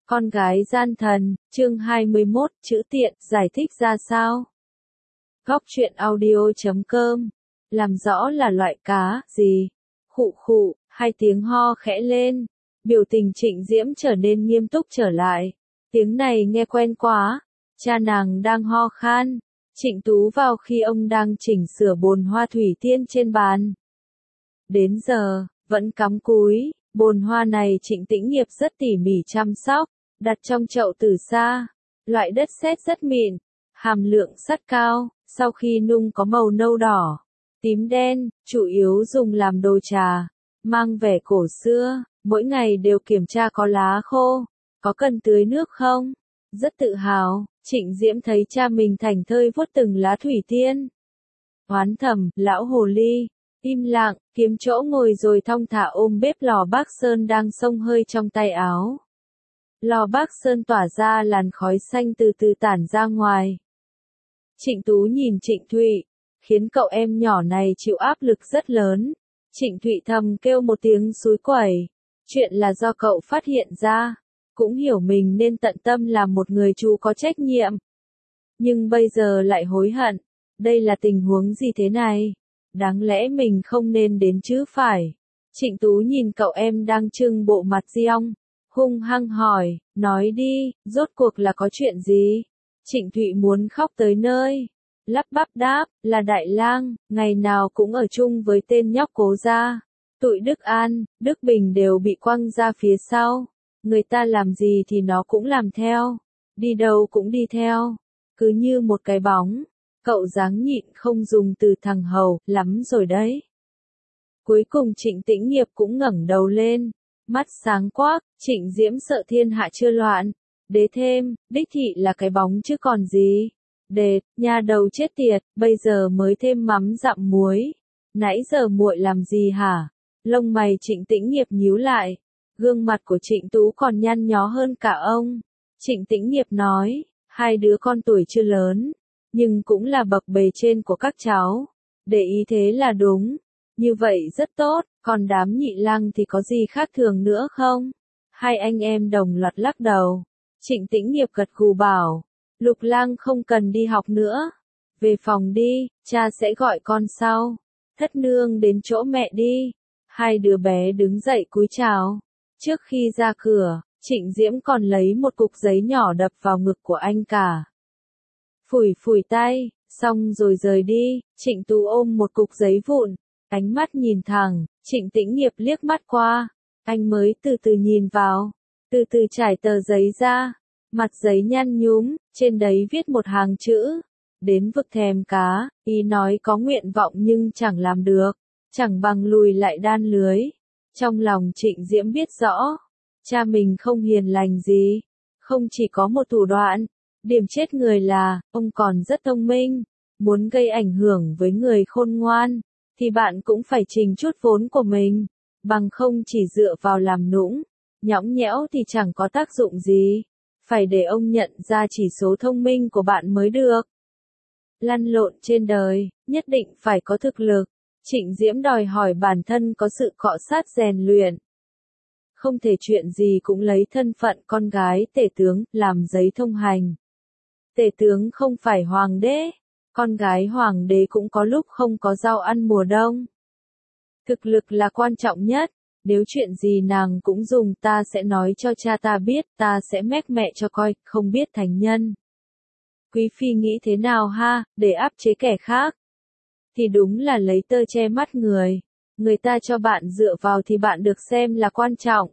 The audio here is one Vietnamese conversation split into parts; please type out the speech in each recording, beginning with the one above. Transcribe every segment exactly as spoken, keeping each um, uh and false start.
Con gái gian thần, chương hai mươi mốt, chữ tiện, giải thích ra sao? Góc truyện audio chấm com. Làm rõ là loại cá, gì? Khụ khụ, hai tiếng ho khẽ lên. Biểu tình Trịnh Diễm trở nên nghiêm túc trở lại. Tiếng này nghe quen quá. Cha nàng đang ho khan. Trịnh Tú vào khi ông đang chỉnh sửa bồn hoa thủy tiên trên bàn. Đến giờ, vẫn cắm cúi. Bồn hoa này Trịnh Tĩnh Nghiệp rất tỉ mỉ chăm sóc, đặt trong chậu từ xa. Loại đất sét rất mịn, hàm lượng sắt cao, sau khi nung có màu nâu đỏ, tím đen, chủ yếu dùng làm đồ trà, mang vẻ cổ xưa, mỗi ngày đều kiểm tra có lá khô, có cần tưới nước không. Rất tự hào, Trịnh Diễm thấy cha mình thảnh thơi vuốt từng lá thủy tiên. Oán thầm, lão hồ ly. Im lặng, kiếm chỗ ngồi rồi thong thả ôm bếp lò Bác Sơn đang xông hơi trong tay áo. Lò Bác Sơn tỏa ra làn khói xanh từ từ tản ra ngoài. Trịnh Tú nhìn Trịnh Thụy, khiến cậu em nhỏ này chịu áp lực rất lớn. Trịnh Thụy thầm kêu một tiếng xúi quẩy. Chuyện là do cậu phát hiện ra, cũng hiểu mình nên tận tâm làm một người chú có trách nhiệm. Nhưng bây giờ lại hối hận. Đây là tình huống gì thế này? Đáng lẽ mình không nên đến chứ phải. Trịnh Tú nhìn cậu em đang trưng bộ mặt riong, hung hăng hỏi, nói đi, rốt cuộc là có chuyện gì? Trịnh Thụy muốn khóc tới nơi. Lắp bắp đáp, là Đại Lang, ngày nào cũng ở chung với tên nhóc Cố gia. Tụi Đức An, Đức Bình đều bị quăng ra phía sau. Người ta làm gì thì nó cũng làm theo. Đi đâu cũng đi theo. Cứ như một cái bóng. Cậu dáng nhịn không dùng từ thằng hầu, lắm rồi đấy. Cuối cùng Trịnh Tĩnh Nghiệp cũng ngẩng đầu lên, mắt sáng quắc. Trịnh Diễm sợ thiên hạ chưa loạn. Đế thêm, đích thị là cái bóng chứ còn gì. Đệt, nhà đầu chết tiệt, bây giờ mới thêm mắm dặm muối. Nãy giờ muội làm gì hả? Lông mày Trịnh Tĩnh Nghiệp nhíu lại. Gương mặt của Trịnh Tú còn nhăn nhó hơn cả ông. Trịnh Tĩnh Nghiệp nói, hai đứa con tuổi chưa lớn, nhưng cũng là bậc bề trên của các cháu. Để ý thế là đúng. Như vậy rất tốt, còn đám Nhị Lang thì có gì khác thường nữa không? Hai anh em đồng loạt lắc đầu. Trịnh Tĩnh Nghiệp gật gù bảo, Lục Lang không cần đi học nữa. Về phòng đi, cha sẽ gọi con sau. Thất nương đến chỗ mẹ đi. Hai đứa bé đứng dậy cúi chào. Trước khi ra cửa, Trịnh Diễm còn lấy một cục giấy nhỏ đập vào ngực của anh cả. Phủi phủi tay, xong rồi rời đi. Trịnh Tú ôm một cục giấy vụn, ánh mắt nhìn thẳng. Trịnh Tĩnh Nghiệp liếc mắt qua, anh mới từ từ nhìn vào, từ từ trải tờ giấy ra. Mặt giấy nhăn nhúm, trên đấy viết một hàng chữ, đến vực thèm cá. Ý nói có nguyện vọng nhưng chẳng làm được, chẳng bằng lùi lại đan lưới. Trong lòng Trịnh Diễm biết rõ, cha mình không hiền lành gì, không chỉ có một thủ đoạn. Điểm chết người là, ông còn rất thông minh. Muốn gây ảnh hưởng với người khôn ngoan, thì bạn cũng phải trình chút vốn của mình. Bằng không chỉ dựa vào làm nũng, nhõng nhẽo thì chẳng có tác dụng gì. Phải để ông nhận ra chỉ số thông minh của bạn mới được. Lăn lộn trên đời, nhất định phải có thực lực. Trịnh Diễm đòi hỏi bản thân có sự cọ sát rèn luyện. Không thể chuyện gì cũng lấy thân phận con gái tể tướng làm giấy thông hành. Tể tướng không phải hoàng đế, con gái hoàng đế cũng có lúc không có rau ăn mùa đông. Thực lực là quan trọng nhất, nếu chuyện gì nàng cũng dùng ta sẽ nói cho cha ta biết, ta sẽ mách mẹ cho coi, không biết thành nhân. Quý phi nghĩ thế nào ha, để áp chế kẻ khác? Thì đúng là lấy tơ che mắt người, người ta cho bạn dựa vào thì bạn được xem là quan trọng.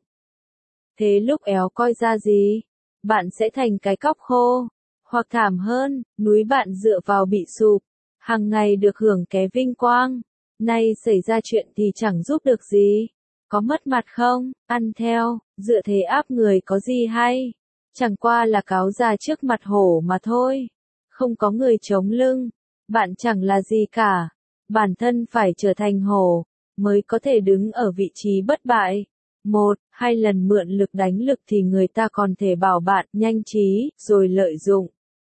Thế lúc éo coi ra gì? Bạn sẽ thành cái cóc khô. Hoặc thảm hơn, núi bạn dựa vào bị sụp, hàng ngày được hưởng ké vinh quang. Nay xảy ra chuyện thì chẳng giúp được gì. Có mất mặt không? Ăn theo, dựa thế áp người có gì hay? Chẳng qua là cáo già trước mặt hổ mà thôi. Không có người chống lưng, bạn chẳng là gì cả. Bản thân phải trở thành hổ, mới có thể đứng ở vị trí bất bại. Một, hai lần mượn lực đánh lực thì người ta còn thể bảo bạn nhanh trí, rồi lợi dụng.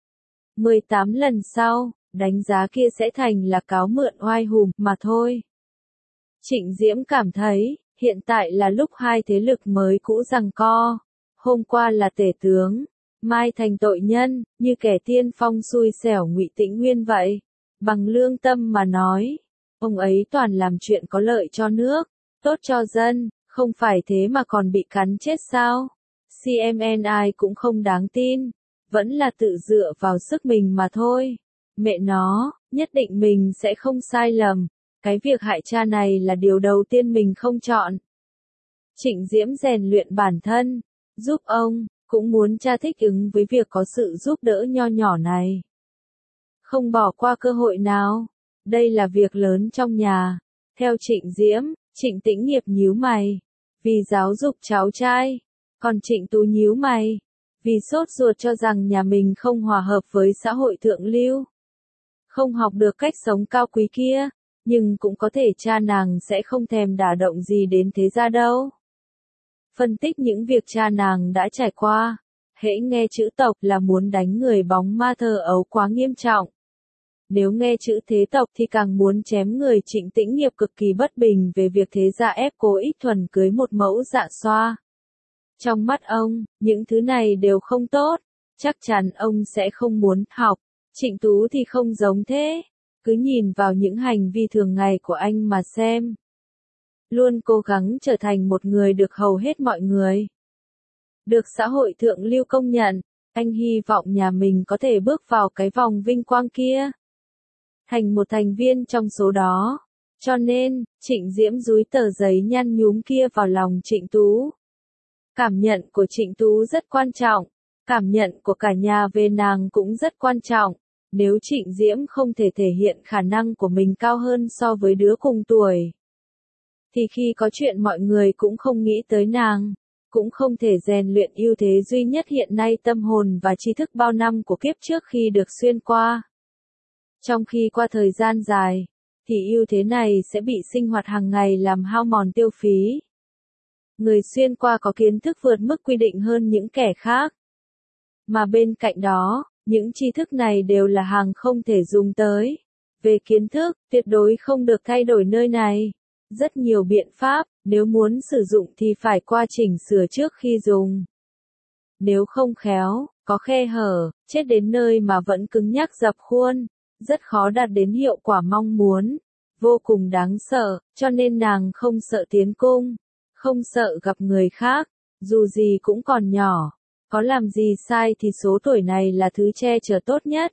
mười tám lần sau, đánh giá kia sẽ thành là cáo mượn oai hùm mà thôi. Trịnh Diễm cảm thấy, hiện tại là lúc hai thế lực mới cũ giằng co. Hôm qua là tể tướng, mai thành tội nhân, như kẻ tiên phong xui xẻo Ngụy Tĩnh Nguyên vậy. Bằng lương tâm mà nói, ông ấy toàn làm chuyện có lợi cho nước, tốt cho dân, không phải thế mà còn bị cắn chết sao? xê em en ai cũng không đáng tin, vẫn là tự dựa vào sức mình mà thôi. Mẹ nó, nhất định mình sẽ không sai lầm, cái việc hại cha này là điều đầu tiên mình không chọn. Trịnh Diễm rèn luyện bản thân, giúp ông, cũng muốn cha thích ứng với việc có sự giúp đỡ nho nhỏ này. Không bỏ qua cơ hội nào, đây là việc lớn trong nhà. Theo Trịnh Diễm, Trịnh Tĩnh Nghiệp nhíu mày, vì giáo dục cháu trai, còn Trịnh Tú nhíu mày, vì sốt ruột cho rằng nhà mình không hòa hợp với xã hội thượng lưu. Không học được cách sống cao quý kia, nhưng cũng có thể cha nàng sẽ không thèm đả động gì đến thế gia đâu. Phân tích những việc cha nàng đã trải qua, hễ nghe chữ tộc là muốn đánh người bóng ma thơ ấu quá nghiêm trọng. Nếu nghe chữ thế tộc thì càng muốn chém người. Trịnh Tĩnh Nghiệp cực kỳ bất bình về việc thế gia ép Cố Ích Thuần cưới một mẫu dạ xoa. Trong mắt ông, những thứ này đều không tốt, chắc chắn ông sẽ không muốn học. Trịnh Tú thì không giống thế, cứ nhìn vào những hành vi thường ngày của anh mà xem. Luôn cố gắng trở thành một người được hầu hết mọi người. Được xã hội thượng lưu công nhận, anh hy vọng nhà mình có thể bước vào cái vòng vinh quang kia. Thành một thành viên trong số đó. Cho nên, Trịnh Diễm dúi tờ giấy nhăn nhúm kia vào lòng Trịnh Tú. Cảm nhận của Trịnh Tú rất quan trọng. Cảm nhận của cả nhà về nàng cũng rất quan trọng. Nếu Trịnh Diễm không thể thể hiện khả năng của mình cao hơn so với đứa cùng tuổi, thì khi có chuyện mọi người cũng không nghĩ tới nàng, cũng không thể rèn luyện ưu thế duy nhất hiện nay tâm hồn và tri thức bao năm của kiếp trước khi được xuyên qua. Trong khi qua thời gian dài, thì ưu thế này sẽ bị sinh hoạt hàng ngày làm hao mòn tiêu phí. Người xuyên qua có kiến thức vượt mức quy định hơn những kẻ khác. Mà bên cạnh đó, những tri thức này đều là hàng không thể dùng tới. Về kiến thức, tuyệt đối không được thay đổi nơi này. Rất nhiều biện pháp, nếu muốn sử dụng thì phải qua chỉnh sửa trước khi dùng. Nếu không khéo, có khe hở, chết đến nơi mà vẫn cứng nhắc dập khuôn, rất khó đạt đến hiệu quả mong muốn. Vô cùng đáng sợ, cho nên nàng không sợ tiến cung, không sợ gặp người khác, dù gì cũng còn nhỏ. Có làm gì sai thì số tuổi này là thứ che chở tốt nhất.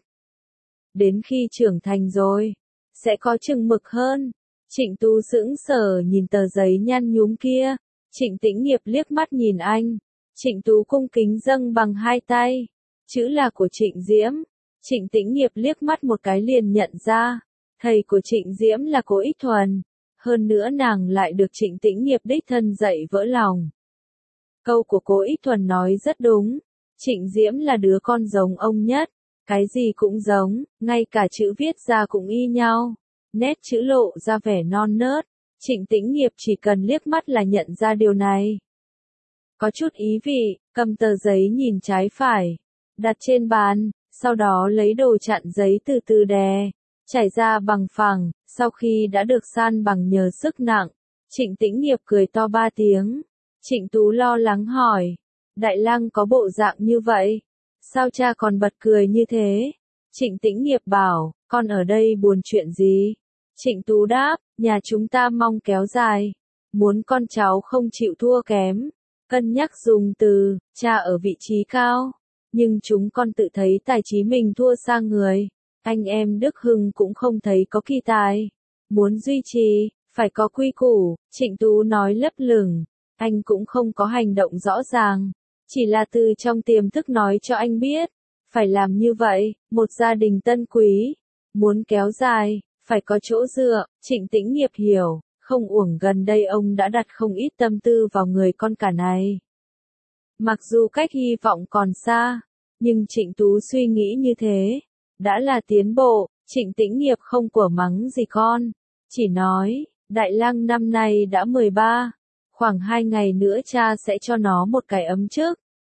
Đến khi trưởng thành rồi, sẽ có chừng mực hơn. Trịnh Tú sững sờ nhìn tờ giấy nhăn nhúm kia. Trịnh Tĩnh Nghiệp liếc mắt nhìn anh. Trịnh Tú cung kính dâng bằng hai tay. Chữ là của Trịnh Diễm. Trịnh Tĩnh Nghiệp liếc mắt một cái liền nhận ra. Thầy của Trịnh Diễm là Cố Ích Thuần. Hơn nữa nàng lại được Trịnh Tĩnh Nghiệp đích thân dạy vỡ lòng. Câu của Cố Ích Thuần nói rất đúng. Trịnh Diễm là đứa con giống ông nhất. Cái gì cũng giống, ngay cả chữ viết ra cũng y nhau. Nét chữ lộ ra vẻ non nớt. Trịnh Tĩnh Nghiệp chỉ cần liếc mắt là nhận ra điều này. Có chút ý vị, cầm tờ giấy nhìn trái phải. Đặt trên bàn, sau đó lấy đồ chặn giấy từ từ đè. Trải ra bằng phẳng, sau khi đã được san bằng nhờ sức nặng. Trịnh Tĩnh Nghiệp cười to ba tiếng. Trịnh Tú lo lắng hỏi. Đại Lăng có bộ dạng như vậy? Sao cha còn bật cười như thế? Trịnh Tĩnh Nghiệp bảo, con ở đây buồn chuyện gì? Trịnh Tú đáp, nhà chúng ta mong kéo dài. Muốn con cháu không chịu thua kém. Cân nhắc dùng từ, cha ở vị trí cao. Nhưng chúng con tự thấy tài trí mình thua xa người. Anh em Đức Hưng cũng không thấy có kỳ tài. Muốn duy trì, phải có quy củ. Trịnh Tú nói lấp lửng. Anh cũng không có hành động rõ ràng. Chỉ là từ trong tiềm thức nói cho anh biết. Phải làm như vậy, một gia đình tân quý. Muốn kéo dài, phải có chỗ dựa. Trịnh Tĩnh Nghiệp hiểu, không uổng gần đây ông đã đặt không ít tâm tư vào người con cả này. Mặc dù cách hy vọng còn xa, nhưng Trịnh Tú suy nghĩ như thế. Đã là tiến bộ. Trịnh Tĩnh Nghiệp không của mắng gì con. Chỉ nói, Đại Lăng năm nay đã mười ba. Khoảng hai ngày nữa cha sẽ cho nó một cái ấm trước.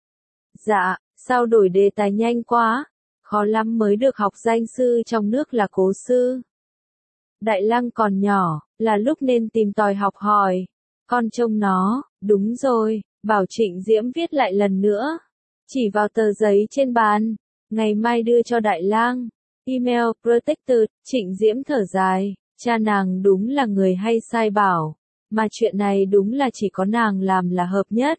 Dạ, sao đổi đề tài nhanh quá? Khó lắm mới được học danh sư trong nước là Cố sư. Đại Lăng còn nhỏ, là lúc nên tìm tòi học hỏi. Con trông nó, đúng rồi, Bảo Trịnh Diễm viết lại lần nữa. Chỉ vào tờ giấy trên bàn. Ngày mai đưa cho Đại Lang. Email Protected. Trịnh Diễm thở dài. Cha nàng đúng là người hay sai bảo. Mà chuyện này đúng là chỉ có nàng làm là hợp nhất.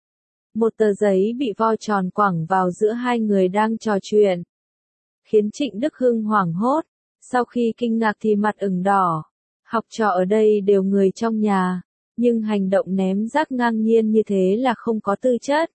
Một tờ giấy bị vo tròn quẳng vào giữa hai người đang trò chuyện. Khiến Trịnh Đức Hưng hoảng hốt. Sau khi kinh ngạc thì mặt ửng đỏ. Học trò ở đây đều người trong nhà. Nhưng hành động ném rác ngang nhiên như thế là không có tư chất.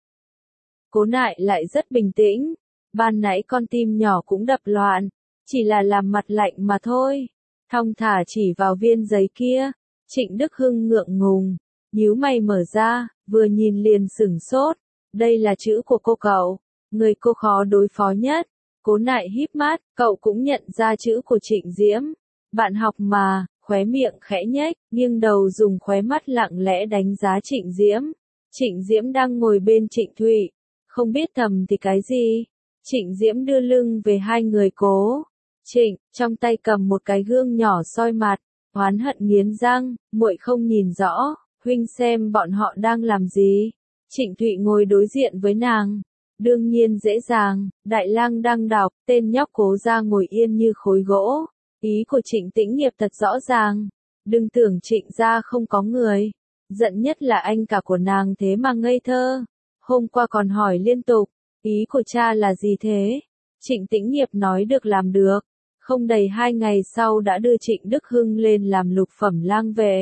Cố Nại lại rất bình tĩnh. Ban nãy con tim nhỏ cũng đập loạn. Chỉ là làm mặt lạnh mà thôi. Thong thả chỉ vào viên giấy kia. Trịnh Đức Hưng ngượng ngùng. Nhíu mày mở ra, vừa nhìn liền sửng sốt. Đây là chữ của cô cậu. Người cô khó đối phó nhất. Cố Nại híp mắt, cậu cũng nhận ra chữ của Trịnh Diễm. Bạn học mà, khóe miệng khẽ nhếch, nghiêng đầu dùng khóe mắt lặng lẽ đánh giá Trịnh Diễm. Trịnh Diễm đang ngồi bên Trịnh Thụy. Không biết thầm thì cái gì. Trịnh Diễm đưa lưng về hai người Cố Trịnh, trong tay cầm một cái gương nhỏ soi mặt, oán hận nghiến răng, muội không nhìn rõ, huynh xem bọn họ đang làm gì. Trịnh Thụy ngồi đối diện với nàng. Đương nhiên dễ dàng, Đại Lang đang đọc, tên nhóc Cố ra ngồi yên như khối gỗ. Ý của Trịnh Tĩnh Nghiệp thật rõ ràng. Đừng tưởng Trịnh gia không có người. Giận nhất là anh cả của nàng thế mà ngây thơ. Hôm qua còn hỏi liên tục, ý của cha là gì thế? Trịnh Tĩnh Nghiệp nói được làm được. Không đầy hai ngày sau đã đưa Trịnh Đức Hưng lên làm lục phẩm lang vệ.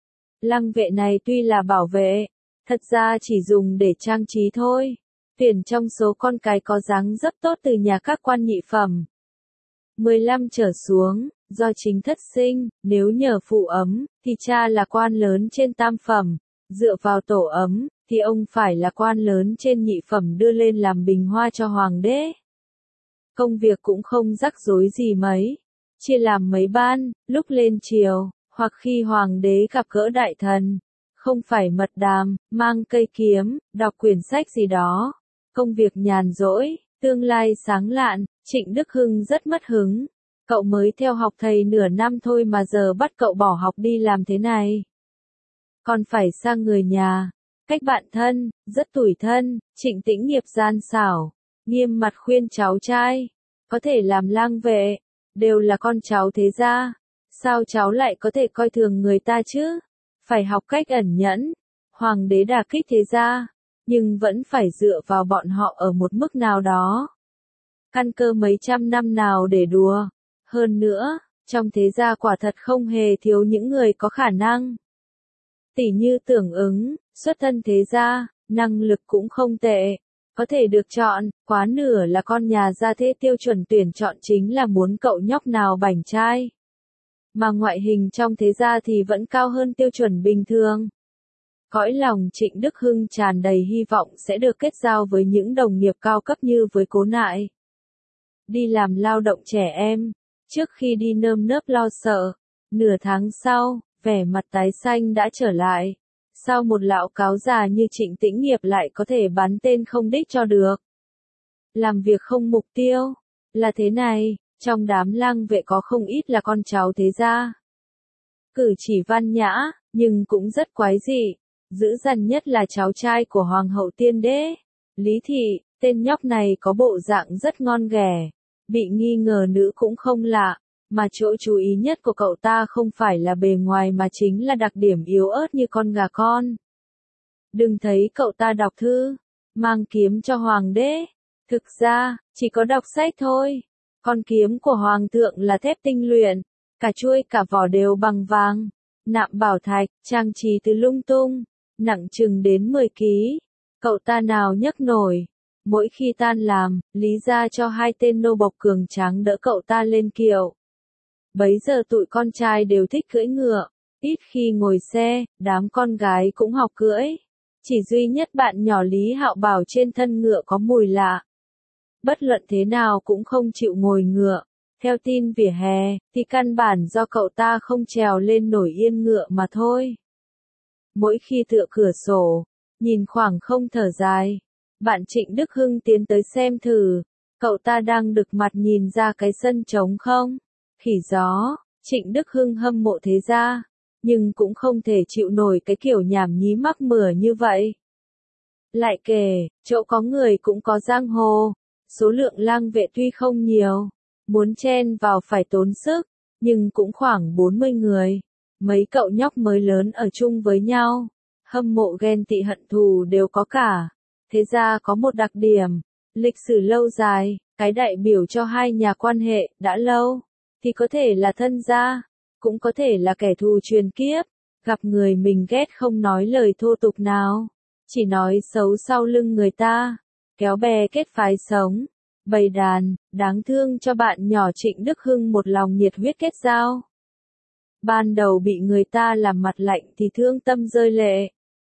Lang vệ này tuy là bảo vệ, thật ra chỉ dùng để trang trí thôi. Tuyển trong số con cái có dáng dấp tốt từ nhà các quan nhị phẩm. mười lăm trở xuống, do chính thất sinh, nếu nhờ phụ ấm, thì cha là quan lớn trên tam phẩm. Dựa vào tổ ấm, thì ông phải là quan lớn trên nhị phẩm đưa lên làm bình hoa cho hoàng đế. Công việc cũng không rắc rối gì mấy. Chia làm mấy ban, lúc lên triều, hoặc khi hoàng đế gặp gỡ đại thần. Không phải mật đàm, mang cây kiếm, đọc quyển sách gì đó. Công việc nhàn rỗi, tương lai sáng lạn. Trịnh Đức Hưng rất mất hứng. Cậu mới theo học thầy nửa năm thôi mà giờ bắt cậu bỏ học đi làm thế này. Còn phải sang người nhà. Cách bạn thân, rất tủi thân. Trịnh Tĩnh Nghiệp gian xảo. Nghiêm mặt khuyên cháu trai. Có thể làm lang vệ. Đều là con cháu thế gia. Sao cháu lại có thể coi thường người ta chứ? Phải học cách ẩn nhẫn. Hoàng đế đả kích thế gia. Nhưng vẫn phải dựa vào bọn họ ở một mức nào đó. Căn cơ mấy trăm năm nào để đùa. Hơn nữa, trong thế gia quả thật không hề thiếu những người có khả năng. Tỷ như Tưởng Ứng, xuất thân thế gia, năng lực cũng không tệ. Có thể được chọn, quá nửa là con nhà gia thế tiêu chuẩn tuyển chọn chính là muốn cậu nhóc nào bảnh trai. Mà ngoại hình trong thế gia thì vẫn cao hơn tiêu chuẩn bình thường. Cõi lòng Trịnh Đức Hưng tràn đầy hy vọng sẽ được kết giao với những đồng nghiệp cao cấp như với Cố Nại. Đi làm lao động trẻ em, trước khi đi nơm nớp lo sợ. Nửa tháng sau, vẻ mặt tái xanh đã trở lại. Sao một lão cáo già như Trịnh Tĩnh Nghiệp lại có thể bắn tên không đích cho được? Làm việc không mục tiêu. Là thế này, trong đám lang vệ có không ít là con cháu thế gia. Cử chỉ văn nhã, nhưng cũng rất quái dị. Dữ dằn nhất là cháu trai của Hoàng hậu Tiên Đế. Lý Thị, tên nhóc này có bộ dạng rất ngon ghẻ. Bị nghi ngờ nữ cũng không lạ. Mà chỗ chú ý nhất của cậu ta không phải là bề ngoài mà chính là đặc điểm yếu ớt như con gà con. Đừng thấy cậu ta đọc thư, mang kiếm cho hoàng đế. Thực ra, chỉ có đọc sách thôi. Con kiếm của hoàng thượng là thép tinh luyện, cả chuôi cả vỏ đều bằng vàng, nạm bảo thạch, trang trí từ lung tung, nặng chừng đến mười ký. Cậu ta nào nhấc nổi. Mỗi khi tan làm, Lý gia cho hai tên nô bộc cường tráng đỡ cậu ta lên kiệu. Bấy giờ tụi con trai đều thích cưỡi ngựa, ít khi ngồi xe, đám con gái cũng học cưỡi. Chỉ duy nhất bạn nhỏ Lý Hạo Bảo trên thân ngựa có mùi lạ. Bất luận thế nào cũng không chịu ngồi ngựa. Theo tin vỉa hè, thì căn bản do cậu ta không trèo lên nổi yên ngựa mà thôi. Mỗi khi tựa cửa sổ, nhìn khoảng không thở dài, bạn Trịnh Đức Hưng tiến tới xem thử, cậu ta đang đực mặt nhìn ra cái sân trống không? Khỉ gió, Trịnh Đức Hưng hâm mộ thế gia, nhưng cũng không thể chịu nổi cái kiểu nhảm nhí mắc mửa như vậy. Lại kể, chỗ có người cũng có giang hồ, số lượng lang vệ tuy không nhiều, muốn chen vào phải tốn sức, nhưng cũng khoảng bốn mươi người. Mấy cậu nhóc mới lớn ở chung với nhau, hâm mộ ghen tị hận thù đều có cả. Thế ra có một đặc điểm, lịch sử lâu dài, cái đại biểu cho hai nhà quan hệ đã lâu, thì có thể là thân gia, cũng có thể là kẻ thù truyền kiếp, gặp người mình ghét không nói lời thô tục nào, chỉ nói xấu sau lưng người ta, kéo bè kết phái sống, bầy đàn, đáng thương cho bạn nhỏ Trịnh Đức Hưng một lòng nhiệt huyết kết giao. Ban đầu bị người ta làm mặt lạnh thì thương tâm rơi lệ.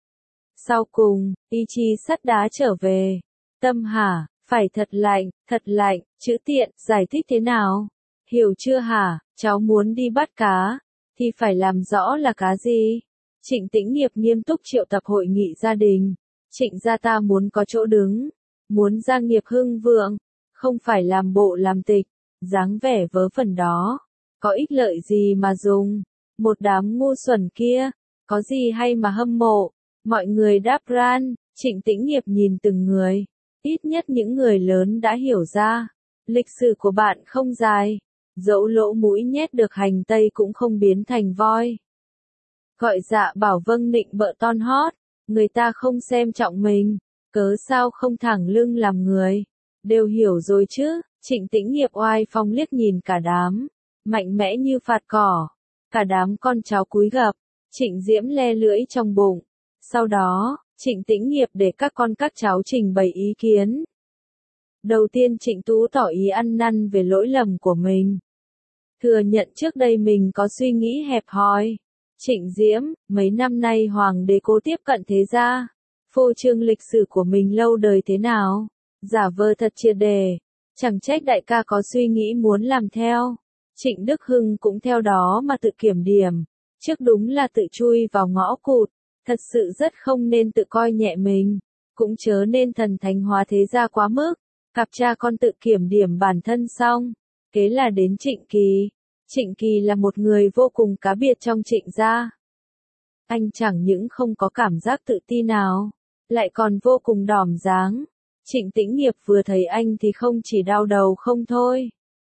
Sau cùng, ý chí sắt đá trở về. Tâm hả, phải thật lạnh, thật lạnh, chữ tiện, giải thích thế nào? Hiểu chưa hả, cháu muốn đi bắt cá, thì phải làm rõ là cá gì? Trịnh Tĩnh Nghiệp nghiêm túc triệu tập hội nghị gia đình. Trịnh gia ta muốn có chỗ đứng, muốn gia nghiệp hưng vượng, không phải làm bộ làm tịch, dáng vẻ vớ vẩn đó. Có ích lợi gì mà dùng, một đám ngu xuẩn kia, có gì hay mà hâm mộ, mọi người đáp ran, Trịnh Tĩnh Nghiệp nhìn từng người, ít nhất những người lớn đã hiểu ra, lịch sử của bạn không dài, dẫu lỗ mũi nhét được hành tây cũng không biến thành voi. Gọi dạ bảo vâng nịnh bợ ton hót, người ta không xem trọng mình, cớ sao không thẳng lưng làm người, đều hiểu rồi chứ, Trịnh Tĩnh Nghiệp oai phong liếc nhìn cả đám. Mạnh mẽ như phạt cỏ, cả đám con cháu cúi gập, Trịnh Diễm le lưỡi trong bụng. Sau đó, Trịnh Tĩnh Nghiệp để các con các cháu trình bày ý kiến. Đầu tiên Trịnh Tú tỏ ý ăn năn về lỗi lầm của mình. Thừa nhận trước đây mình có suy nghĩ hẹp hòi. Trịnh Diễm, mấy năm nay hoàng đế cố tiếp cận thế gia, phô trương lịch sử của mình lâu đời thế nào, giả vờ thật triệt đề, chẳng trách đại ca có suy nghĩ muốn làm theo. Trịnh Đức Hưng cũng theo đó mà tự kiểm điểm, trước đúng là tự chui vào ngõ cụt, thật sự rất không nên tự coi nhẹ mình, cũng chớ nên thần thánh hóa thế gia quá mức. Cặp cha con tự kiểm điểm bản thân xong, kế là đến Trịnh Kỳ. Trịnh Kỳ là một người vô cùng cá biệt trong Trịnh gia. Anh chẳng những không có cảm giác tự ti nào, lại còn vô cùng đỏm dáng. Trịnh Tĩnh Nghiệp vừa thấy anh thì không chỉ đau đầu không thôi,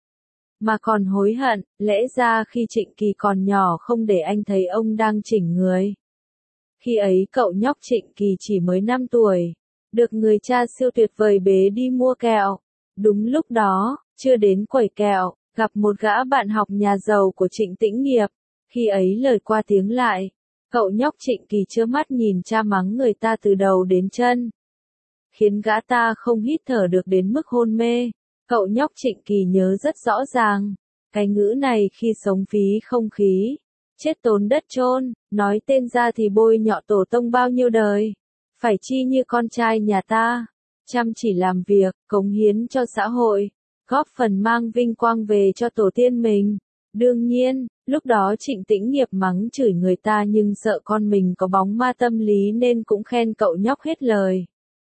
mà còn hối hận, lẽ ra khi Trịnh Kỳ còn nhỏ không để anh thấy ông đang chỉnh người. Khi ấy cậu nhóc Trịnh Kỳ chỉ mới năm tuổi, được người cha siêu tuyệt vời bế đi mua kẹo. Đúng lúc đó, chưa đến quẩy kẹo, gặp một gã bạn học nhà giàu của Trịnh Tĩnh Nghiệp. Khi ấy lời qua tiếng lại, cậu nhóc Trịnh Kỳ trơ mắt nhìn cha mắng người ta từ đầu đến chân, khiến gã ta không hít thở được đến mức hôn mê. Cậu nhóc Trịnh Kỳ nhớ rất rõ ràng, cái ngữ này khi sống phí không khí, chết tốn đất chôn, nói tên ra thì bôi nhọ tổ tông bao nhiêu đời, phải chi như con trai nhà ta, chăm chỉ làm việc, cống hiến cho xã hội, góp phần mang vinh quang về cho tổ tiên mình. Đương nhiên, lúc đó Trịnh Tĩnh Nghiệp mắng chửi người ta nhưng sợ con mình có bóng ma tâm lý nên cũng khen cậu nhóc hết lời.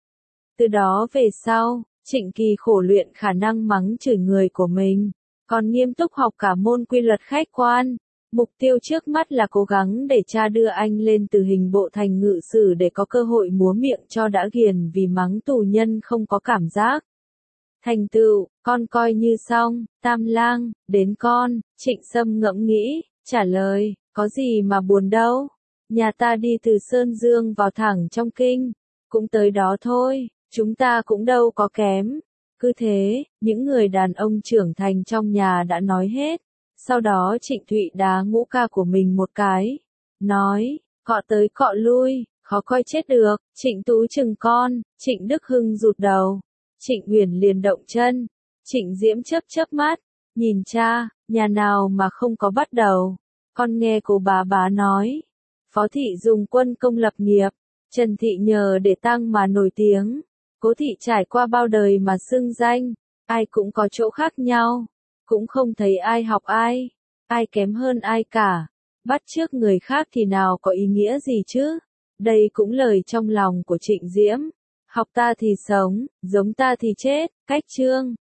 Từ đó về sau, Trịnh Kỳ khổ luyện khả năng mắng chửi người của mình, còn nghiêm túc học cả môn quy luật khách quan. Mục tiêu trước mắt là cố gắng để cha đưa anh lên từ hình bộ thành ngự sử để có cơ hội múa miệng cho đã ghiền vì mắng tù nhân không có cảm giác. Thành tựu, con coi như xong, Tam Lang, đến con, Trịnh Sâm ngẫm nghĩ, trả lời, có gì mà buồn đâu, nhà ta đi từ Sơn Dương vào thẳng trong kinh, cũng tới đó thôi. Chúng ta cũng đâu có kém. Cứ thế, những người đàn ông trưởng thành trong nhà đã nói hết. Sau đó Trịnh Thụy đá ngũ ca của mình một cái. Nói, cọ tới cọ lui, khó coi chết được. Trịnh Tú chừng con, Trịnh Đức Hưng rụt đầu. Trịnh Uyển liền động chân. Trịnh Diễm chớp chớp mắt. Nhìn cha, nhà nào mà không có bắt đầu. Con nghe cô bà bá nói. Phó thị dùng quân công lập nghiệp. Trần thị nhờ để tăng mà nổi tiếng. Cố thị trải qua bao đời mà xưng danh, ai cũng có chỗ khác nhau, cũng không thấy ai học ai, ai kém hơn ai cả, bắt chước người khác thì nào có ý nghĩa gì chứ, đây cũng lời trong lòng của Trịnh Diễm, học ta thì sống, giống ta thì chết, cách chương.